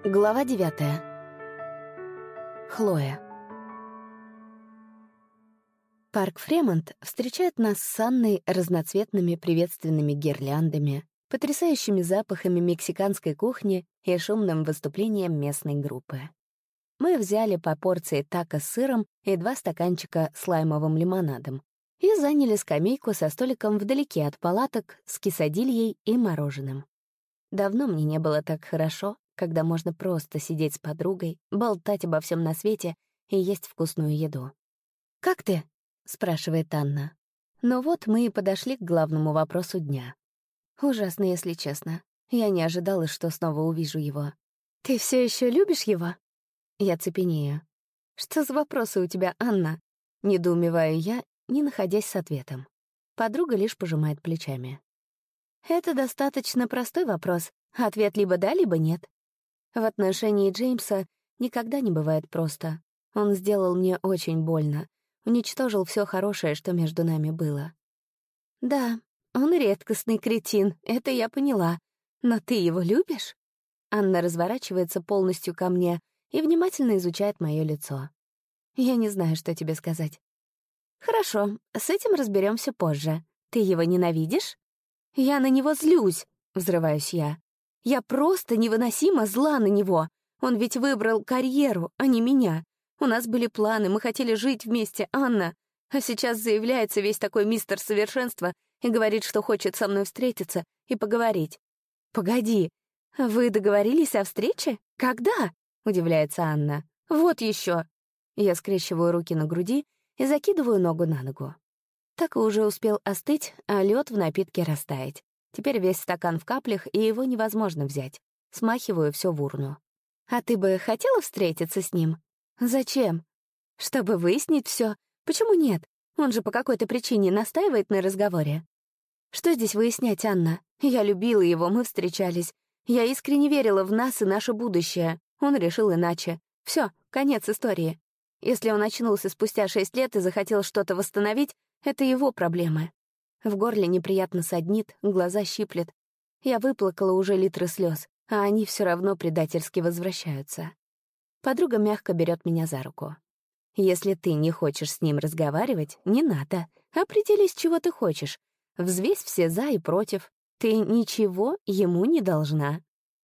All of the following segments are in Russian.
Глава 9. Хлоя. Парк Фремонт встречает нас с Анной разноцветными приветственными гирляндами, потрясающими запахами мексиканской кухни и шумным выступлением местной группы. Мы взяли по порции тако с сыром и 2 стаканчика с лаймовым лимонадом и заняли скамейку со столиком вдалеке от палаток с quesadильей и мороженым. Давно мне не было так хорошо, когда можно просто сидеть с подругой, болтать обо всем на свете и есть вкусную еду. «Как ты?» — спрашивает Анна. Ну вот мы и подошли к главному вопросу дня. Ужасно, если честно. Я не ожидала, что снова увижу его. «Ты все еще любишь его?» Я цепенею. «Что за вопросы у тебя, Анна?» Недоумеваю я, не находясь с ответом. Подруга лишь пожимает плечами. «Это достаточно простой вопрос. Ответ либо да, либо нет. В отношении Джеймса никогда не бывает просто. Он сделал мне очень больно, уничтожил все хорошее, что между нами было. Да, он редкостный кретин, это я поняла. Но ты его любишь?» Анна разворачивается полностью ко мне и внимательно изучает мое лицо. Я не знаю, что тебе сказать. «Хорошо, с этим разберемся позже. Ты его ненавидишь?» «Я на него злюсь», — взрываюсь я. «Я просто невыносимо зла на него. Он ведь выбрал карьеру, а не меня. У нас были планы, мы хотели жить вместе, Анна. А сейчас заявляется весь такой мистер совершенства и говорит, что хочет со мной встретиться и поговорить. Погоди, вы договорились о встрече? Когда?» — удивляется Анна. «Вот еще». Я скрещиваю руки на груди и закидываю ногу на ногу. Так и уже успел остыть, а лед в напитке растаять. Теперь весь стакан в каплях, и его невозможно взять. Смахиваю все в урну. «А ты бы хотела встретиться с ним?» «Зачем?» «Чтобы выяснить все. Почему нет? Он же по какой-то причине настаивает на разговоре». «Что здесь выяснять, Анна? Я любила его, мы встречались. Я искренне верила в нас и наше будущее. Он решил иначе. Все, конец истории. Если он очнулся спустя 6 лет и захотел что-то восстановить, это его проблемы». В горле неприятно саднит, глаза щиплет. Я выплакала уже литры слез, а они все равно предательски возвращаются. Подруга мягко берет меня за руку. «Если ты не хочешь с ним разговаривать, не надо. Определись, чего ты хочешь. Взвесь все за и против. Ты ничего ему не должна».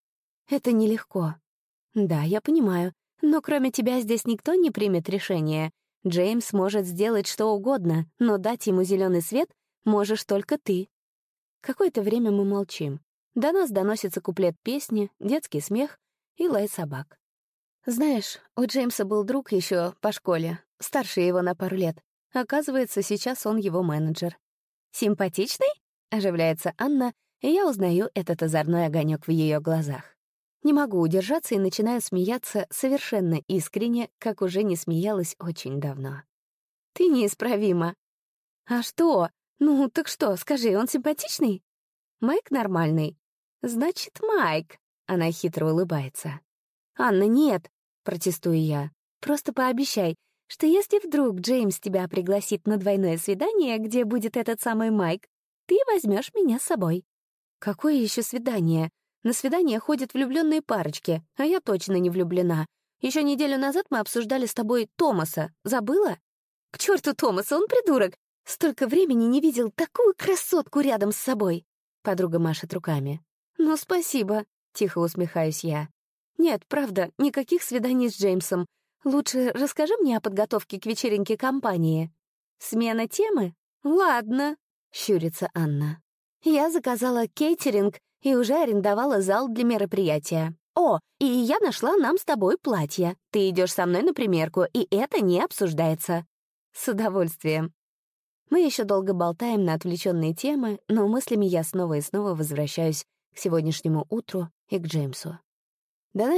«Это нелегко». «Да, я понимаю. Но кроме тебя здесь никто не примет решение. Джеймс может сделать что угодно, но дать ему зеленый свет можешь только ты». Какое-то время мы молчим. До нас доносится куплет песни, детский смех и лай собак. Знаешь, у Джеймса был друг еще по школе, старше его на пару лет. Оказывается, сейчас он его менеджер. «Симпатичный?» — оживляется Анна, и я узнаю этот озорной огонек в ее глазах. Не могу удержаться и начинаю смеяться совершенно искренне, как уже не смеялась очень давно. «Ты неисправима». «А что? Ну, так что, скажи, он симпатичный?» «Майк нормальный». «Значит, Майк», — она хитро улыбается. «Анна, нет», — протестую я. «Просто пообещай, что если вдруг Джеймс тебя пригласит на двойное свидание, где будет этот самый Майк, ты возьмешь меня с собой». «Какое еще свидание? На свидание ходят влюбленные парочки, а я точно не влюблена. Еще неделю назад мы обсуждали с тобой Томаса. Забыла?» «К черту Томаса, он придурок! Столько времени не видел такую красотку рядом с собой!» Подруга машет руками. «Ну, спасибо», — тихо усмехаюсь я. «Нет, правда, никаких свиданий с Джеймсом. Лучше расскажи мне о подготовке к вечеринке компании». «Смена темы? Ладно», — щурится Анна. «Я заказала кейтеринг и уже арендовала зал для мероприятия. О, и я нашла нам с тобой платье. Ты идешь со мной на примерку, и это не обсуждается». «С удовольствием». Мы еще долго болтаем на отвлеченные темы, но мыслями я снова и снова возвращаюсь к сегодняшнему утру и к Джеймсу. До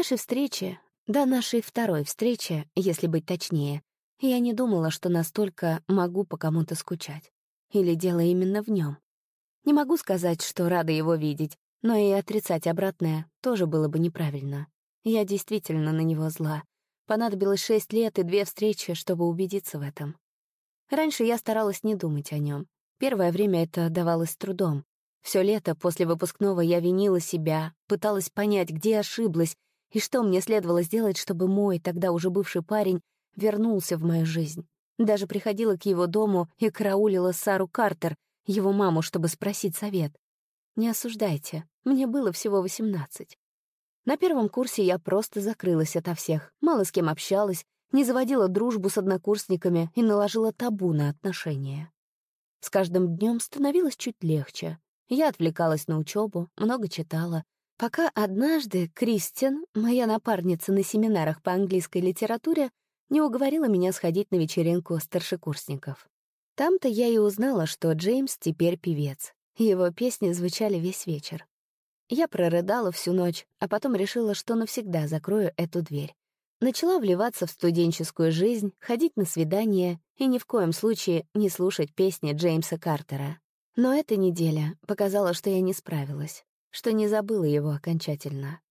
нашей второй встречи, если быть точнее, я не думала, что настолько могу по кому-то скучать. Или дело именно в нем. Не могу сказать, что рада его видеть, но и отрицать обратное тоже было бы неправильно. Я действительно на него зла. Понадобилось 6 лет и 2 встречи, чтобы убедиться в этом. Раньше я старалась не думать о нем. Первое время это давалось с трудом. Все лето после выпускного я винила себя, пыталась понять, где ошиблась, И что мне следовало сделать, чтобы мой, тогда уже бывший парень, вернулся в мою жизнь? Даже приходила к его дому и караулила Сару Картер, его маму, чтобы спросить совет. Не осуждайте, мне было всего 18. На первом курсе я просто закрылась ото всех, мало с кем общалась, не заводила дружбу с однокурсниками и наложила табу на отношения. С каждым днем становилось чуть легче. Я отвлекалась на учебу, много читала, пока однажды Кристин, моя напарница на семинарах по английской литературе, не уговорила меня сходить на вечеринку старшекурсников. Там-то я и узнала, что Джеймс теперь певец. Его песни звучали весь вечер. Я прорыдала всю ночь, а потом решила, что навсегда закрою эту дверь. Начала вливаться в студенческую жизнь, ходить на свидания и ни в коем случае не слушать песни Джеймса Картера. Но эта неделя показала, что я не справилась, что не забыла его окончательно.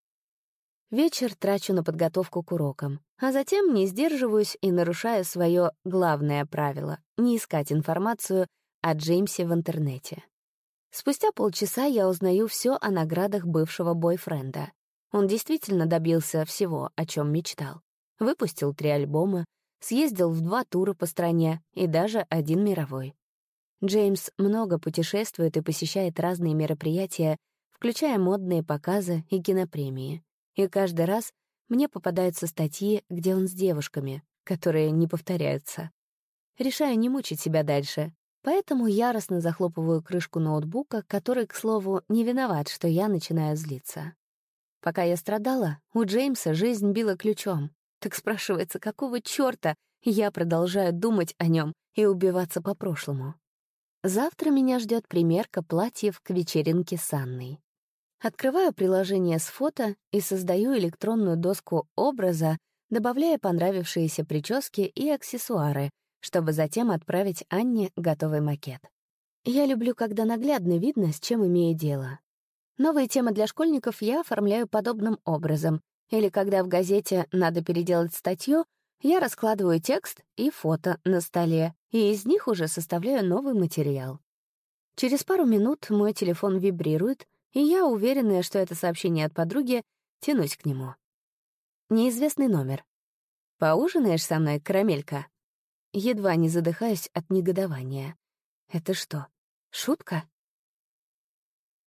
Вечер трачу на подготовку к урокам, а затем не сдерживаюсь и нарушаю свое главное правило — не искать информацию о Джеймсе в интернете. Спустя полчаса я узнаю все о наградах бывшего бойфренда. Он действительно добился всего, о чем мечтал. Выпустил 3 альбома, съездил в 2 тура по стране и даже 1 мировой. Джеймс много путешествует и посещает разные мероприятия, включая модные показы и кинопремии. И каждый раз мне попадаются статьи, где он с девушками, которые не повторяются. Решаю не мучить себя дальше, поэтому яростно захлопываю крышку ноутбука, который, к слову, не виноват, что я начинаю злиться. Пока я страдала, у Джеймса жизнь била ключом. Так спрашивается, какого чёрта я продолжаю думать о нем и убиваться по прошлому? Завтра меня ждет примерка платьев к вечеринке с Анной. Открываю приложение с фото и создаю электронную доску образа, добавляя понравившиеся прически и аксессуары, чтобы затем отправить Анне готовый макет. Я люблю, когда наглядно видно, с чем имею дело. Новые темы для школьников я оформляю подобным образом, или когда в газете надо переделать статью, я раскладываю текст и фото на столе, и из них уже составляю новый материал. Через пару минут мой телефон вибрирует, и я, уверенная, что это сообщение от подруги, тянусь к нему. Неизвестный номер. «Поужинаешь со мной, карамелька?» Едва не задыхаюсь от негодования. Это что, шутка?